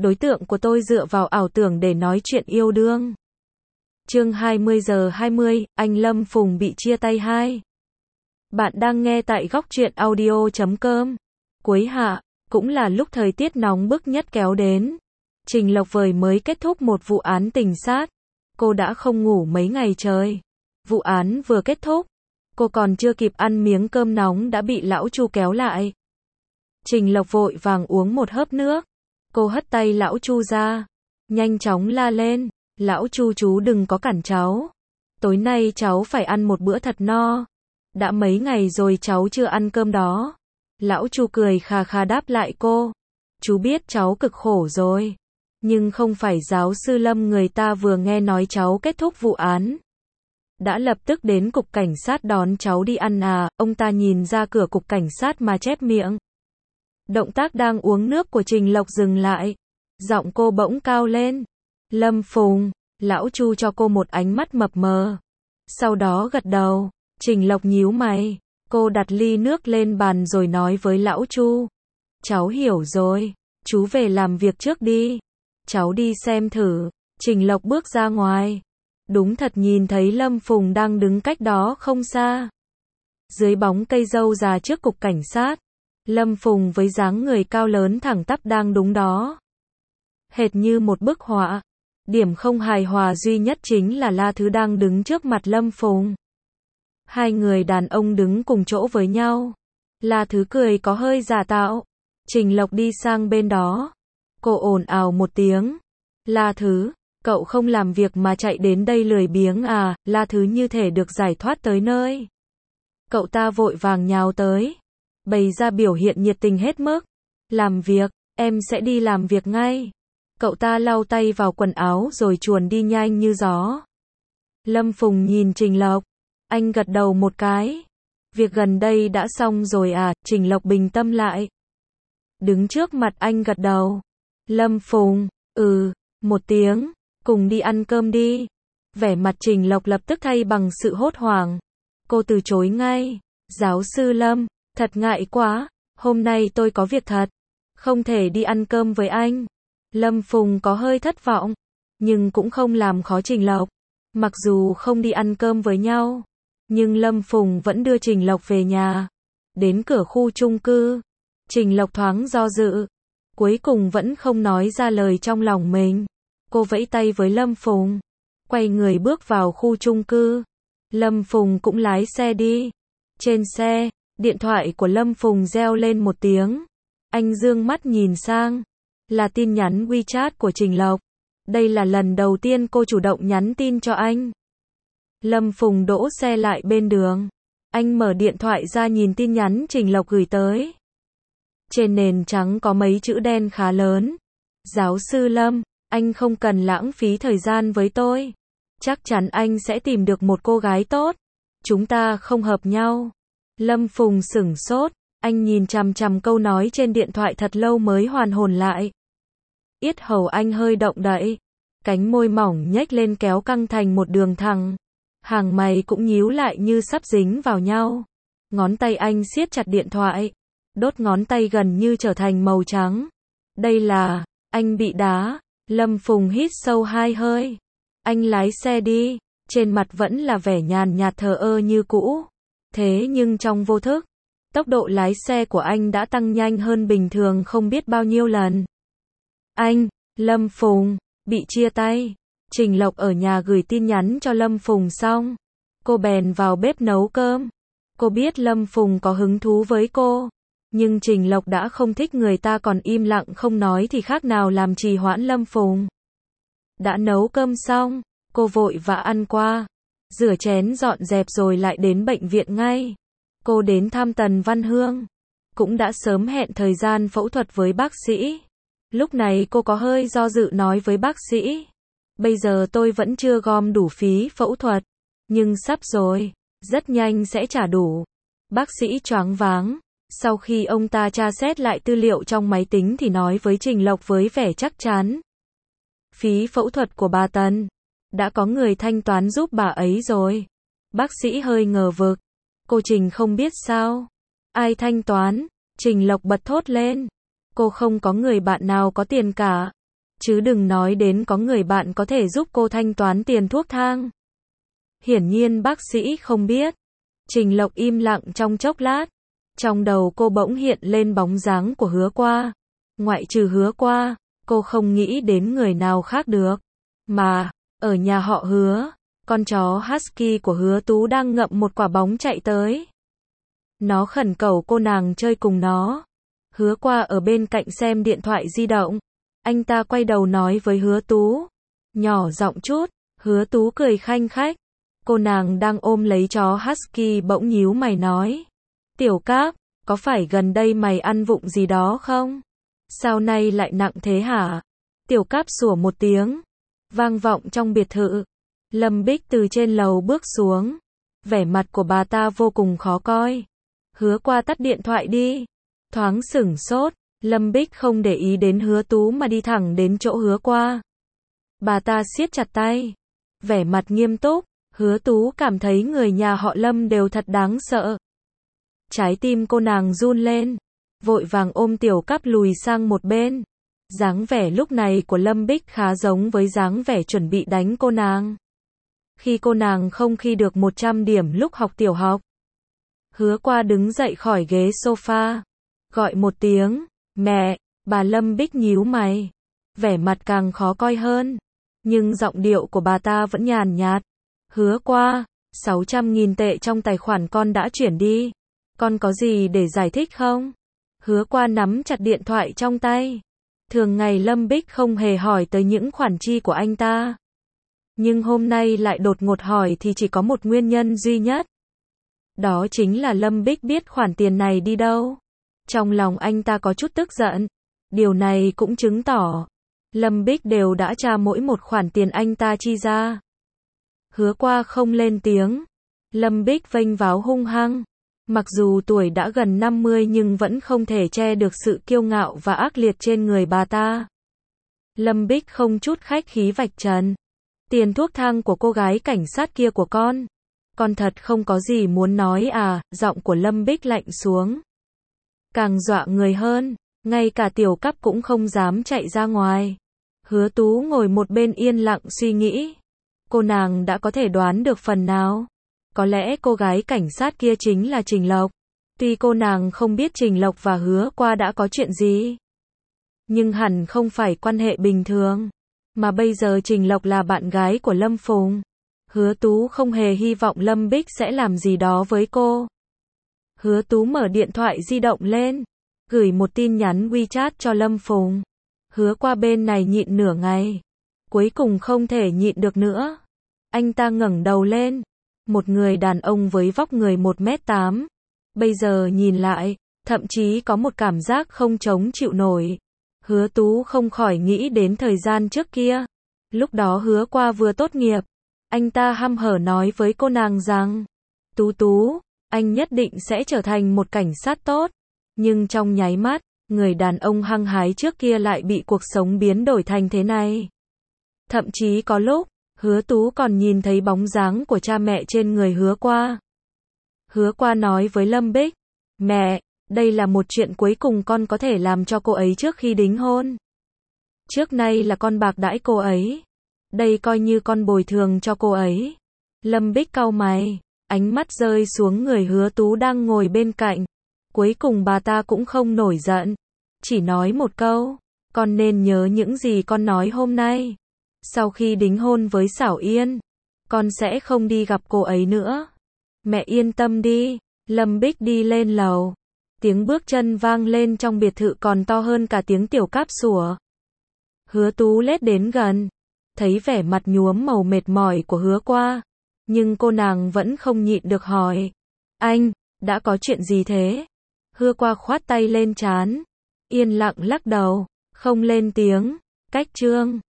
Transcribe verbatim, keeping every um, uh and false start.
đối tượng của tôi dựa vào ảo tưởng để nói chuyện yêu đương. Chương hai mươi giờ hai mươi, anh Lâm Phùng bị chia tay hai. Bạn đang nghe tại góc truyện audio chấm com. Cuối hạ, cũng là lúc thời tiết nóng bức nhất kéo đến. Trình Lộc Vời mới kết thúc một vụ án tình sát. Cô đã không ngủ mấy ngày trời. Vụ án vừa kết thúc, cô còn chưa kịp ăn miếng cơm nóng đã bị lão Chu kéo lại. Trình Lộc vội vàng uống một hớp nước. Cô hất tay lão Chu ra, nhanh chóng la lên, lão Chu chú đừng có cản cháu. Tối nay cháu phải ăn một bữa thật no. Đã mấy ngày rồi cháu chưa ăn cơm đó. Lão Chu cười khà khà đáp lại cô. Chú biết cháu cực khổ rồi. Nhưng không phải giáo sư Lâm người ta vừa nghe nói cháu kết thúc vụ án. Đã lập tức đến cục cảnh sát đón cháu đi ăn à, ông ta nhìn ra cửa cục cảnh sát mà chép miệng. Động tác đang uống nước của Trình Lộc dừng lại. Giọng cô bỗng cao lên. Lâm Phùng, lão Chu cho cô một ánh mắt mập mờ. Sau đó gật đầu. Trình Lộc nhíu mày. Cô đặt ly nước lên bàn rồi nói với lão Chu. Cháu hiểu rồi. Chú về làm việc trước đi. Cháu đi xem thử. Trình Lộc bước ra ngoài. Đúng thật nhìn thấy Lâm Phùng đang đứng cách đó không xa. Dưới bóng cây dâu già trước cục cảnh sát. Lâm Phùng với dáng người cao lớn thẳng tắp đang đúng đó. Hệt như một bức họa. Điểm không hài hòa duy nhất chính là La Thứ đang đứng trước mặt Lâm Phùng. Hai người đàn ông đứng cùng chỗ với nhau. La Thứ cười có hơi giả tạo. Trình Lộc đi sang bên đó. Cô ồn ào một tiếng. La Thứ, cậu không làm việc mà chạy đến đây lười biếng à? La Thứ như thể được giải thoát tới nơi. Cậu ta vội vàng nhào tới. Bày ra biểu hiện nhiệt tình hết mức. Làm việc, em sẽ đi làm việc ngay. Cậu ta lau tay vào quần áo rồi chuồn đi nhanh như gió. Lâm Phùng nhìn Trình Lộc. Anh gật đầu một cái. Việc gần đây đã xong rồi à? Trình Lộc bình tâm lại. Đứng trước mặt anh gật đầu. Lâm Phùng, ừ, một tiếng, cùng đi ăn cơm đi. Vẻ mặt Trình Lộc lập tức thay bằng sự hốt hoảng. Cô từ chối ngay. Giáo sư Lâm, thật ngại quá, hôm nay tôi có việc thật. Không thể đi ăn cơm với anh. Lâm Phùng có hơi thất vọng, nhưng cũng không làm khó Trình Lộc. Mặc dù không đi ăn cơm với nhau, nhưng Lâm Phùng vẫn đưa Trình Lộc về nhà. Đến cửa khu chung cư, Trình Lộc thoáng do dự. Cuối cùng vẫn không nói ra lời trong lòng mình. Cô vẫy tay với Lâm Phùng. Quay người bước vào khu chung cư. Lâm Phùng cũng lái xe đi. Trên xe, điện thoại của Lâm Phùng reo lên một tiếng. Anh dương mắt nhìn sang. Là tin nhắn WeChat của Trình Lộc. Đây là lần đầu tiên cô chủ động nhắn tin cho anh. Lâm Phùng đỗ xe lại bên đường. Anh mở điện thoại ra nhìn tin nhắn Trình Lộc gửi tới. Trên nền trắng có mấy chữ đen khá lớn. Giáo sư Lâm, anh không cần lãng phí thời gian với tôi. Chắc chắn anh sẽ tìm được một cô gái tốt. Chúng ta không hợp nhau. Lâm Phùng sửng sốt. Anh nhìn chằm chằm câu nói trên điện thoại thật lâu mới hoàn hồn lại. Yết hầu anh hơi động đậy. Cánh môi mỏng nhếch lên kéo căng thành một đường thẳng. Hàng mày cũng nhíu lại như sắp dính vào nhau. Ngón tay anh siết chặt điện thoại. Đốt ngón tay gần như trở thành màu trắng. Đây là, anh bị đá. Lâm Phùng hít sâu hai hơi. Anh lái xe đi. Trên mặt vẫn là vẻ nhàn nhạt thờ ơ như cũ. Thế nhưng trong vô thức, tốc độ lái xe của anh đã tăng nhanh hơn bình thường không biết bao nhiêu lần. Anh, Lâm Phùng, bị chia tay. Trình Lộc ở nhà gửi tin nhắn cho Lâm Phùng xong. Cô bèn vào bếp nấu cơm. Cô biết Lâm Phùng có hứng thú với cô. Nhưng Trình Lộc đã không thích người ta còn im lặng không nói thì khác nào làm trì hoãn Lâm Phùng. Đã nấu cơm xong, cô vội vã ăn qua. Rửa chén dọn dẹp rồi lại đến bệnh viện ngay. Cô đến thăm Tần Văn Hương. Cũng đã sớm hẹn thời gian phẫu thuật với bác sĩ. Lúc này cô có hơi do dự nói với bác sĩ. Bây giờ tôi vẫn chưa gom đủ phí phẫu thuật. Nhưng sắp rồi, rất nhanh sẽ trả đủ. Bác sĩ choáng váng. Sau khi ông ta tra xét lại tư liệu trong máy tính thì nói với Trình Lộc với vẻ chắc chắn. Phí phẫu thuật của bà Tần. Đã có người thanh toán giúp bà ấy rồi. Bác sĩ hơi ngờ vực. Cô Trình không biết sao. Ai thanh toán? Trình Lộc bật thốt lên. Cô không có người bạn nào có tiền cả. chứ đừng nói đến có người bạn có thể giúp cô thanh toán tiền thuốc thang. Hiển nhiên bác sĩ không biết. Trình Lộc im lặng trong chốc lát. Trong đầu cô bỗng hiện lên bóng dáng của Hứa Qua. Ngoại trừ Hứa Qua, cô không nghĩ đến người nào khác được. Mà, ở nhà họ Hứa, con chó Husky của Hứa Tú đang ngậm một quả bóng chạy tới. Nó khẩn cầu cô nàng chơi cùng nó. Hứa Qua ở bên cạnh xem điện thoại di động. Anh ta quay đầu nói với Hứa Tú. Nhỏ giọng chút, Hứa Tú cười khanh khách. Cô nàng đang ôm lấy chó Husky bỗng nhíu mày nói. Tiểu Cáp, có phải gần đây mày ăn vụng gì đó không? Sao nay lại nặng thế hả? Tiểu Cáp sủa một tiếng. Vang vọng trong biệt thự. Lâm Bích từ trên lầu bước xuống. Vẻ mặt của bà ta vô cùng khó coi. Hứa Qua tắt điện thoại đi. Thoáng sửng sốt. Lâm Bích không để ý đến Hứa Tú mà đi thẳng đến chỗ Hứa Qua. Bà ta siết chặt tay. Vẻ mặt nghiêm túc. Hứa Tú cảm thấy người nhà họ Lâm đều thật đáng sợ. Trái tim cô nàng run lên. Vội vàng ôm Tiểu Cáp lùi sang một bên. Dáng vẻ lúc này của Lâm Bích khá giống với dáng vẻ chuẩn bị đánh cô nàng. Khi cô nàng không khi được một trăm điểm lúc học tiểu học. Hứa Qua đứng dậy khỏi ghế sofa. Gọi một tiếng. Mẹ, bà Lâm Bích nhíu mày. Vẻ mặt càng khó coi hơn. Nhưng giọng điệu của bà ta vẫn nhàn nhạt. Hứa Qua, sáu trăm nghìn tệ trong tài khoản con đã chuyển đi. Con có gì để giải thích không? Hứa Qua nắm chặt điện thoại trong tay. Thường ngày Lâm Bích không hề hỏi tới những khoản chi của anh ta. Nhưng hôm nay lại đột ngột hỏi thì chỉ có một nguyên nhân duy nhất. Đó chính là Lâm Bích biết khoản tiền này đi đâu. Trong lòng anh ta có chút tức giận. Điều này cũng chứng tỏ Lâm Bích đều đã tra mỗi một khoản tiền anh ta chi ra. Hứa Qua không lên tiếng. Lâm Bích vênh váo hung hăng. Mặc dù tuổi đã gần năm mươi nhưng vẫn không thể che được sự kiêu ngạo và ác liệt trên người bà ta. Lâm Bích không chút khách khí vạch trần. Tiền thuốc thang của cô gái cảnh sát kia của con. Con thật không có gì muốn nói à, giọng của Lâm Bích lạnh xuống. Càng dọa người hơn, ngay cả Tiểu Cáp cũng không dám chạy ra ngoài. Hứa Tú ngồi một bên yên lặng suy nghĩ. Cô nàng đã có thể đoán được phần nào. Có lẽ cô gái cảnh sát kia chính là Trình Lộc. Tuy cô nàng không biết Trình Lộc và Hứa Qua đã có chuyện gì. Nhưng hẳn không phải quan hệ bình thường. Mà bây giờ Trình Lộc là bạn gái của Lâm Phùng. Hứa Tú không hề hy vọng Lâm Bích sẽ làm gì đó với cô. Hứa Tú mở điện thoại di động lên. Gửi một tin nhắn WeChat cho Lâm Phùng. Hứa Qua bên này nhịn nửa ngày. Cuối cùng không thể nhịn được nữa. Anh ta ngẩng đầu lên. Một người đàn ông với vóc người một mét tám. Bây giờ nhìn lại, thậm chí có một cảm giác không chống chịu nổi. Hứa Tú không khỏi nghĩ đến thời gian trước kia. Lúc đó Hứa Qua vừa tốt nghiệp. Anh ta hăm hở nói với cô nàng rằng, Tú Tú, anh nhất định sẽ trở thành một cảnh sát tốt. Nhưng trong nháy mắt, người đàn ông hăng hái trước kia lại bị cuộc sống biến đổi thành thế này. Thậm chí có lúc, Hứa Tú còn nhìn thấy bóng dáng của cha mẹ trên người Hứa Qua. Hứa Qua nói với Lâm Bích, mẹ, đây là một chuyện cuối cùng con có thể làm cho cô ấy trước khi đính hôn. Trước nay là con bạc đãi cô ấy. Đây coi như con bồi thường cho cô ấy. Lâm Bích cau mày, ánh mắt rơi xuống người Hứa Tú đang ngồi bên cạnh. Cuối cùng bà ta cũng không nổi giận. Chỉ nói một câu, con nên nhớ những gì con nói hôm nay. Sau khi đính hôn với Xảo Yên, con sẽ không đi gặp cô ấy nữa. Mẹ yên tâm đi. Lâm Bích đi lên lầu. Tiếng bước chân vang lên trong biệt thự còn to hơn cả tiếng Tiểu Cáp sủa. Hứa Tú lết đến gần. Thấy vẻ mặt nhuốm màu mệt mỏi của Hứa Qua. Nhưng cô nàng vẫn không nhịn được hỏi. Anh, đã có chuyện gì thế? Hứa Qua khoát tay lên trán. Yên lặng lắc đầu. Không lên tiếng. Cách chương.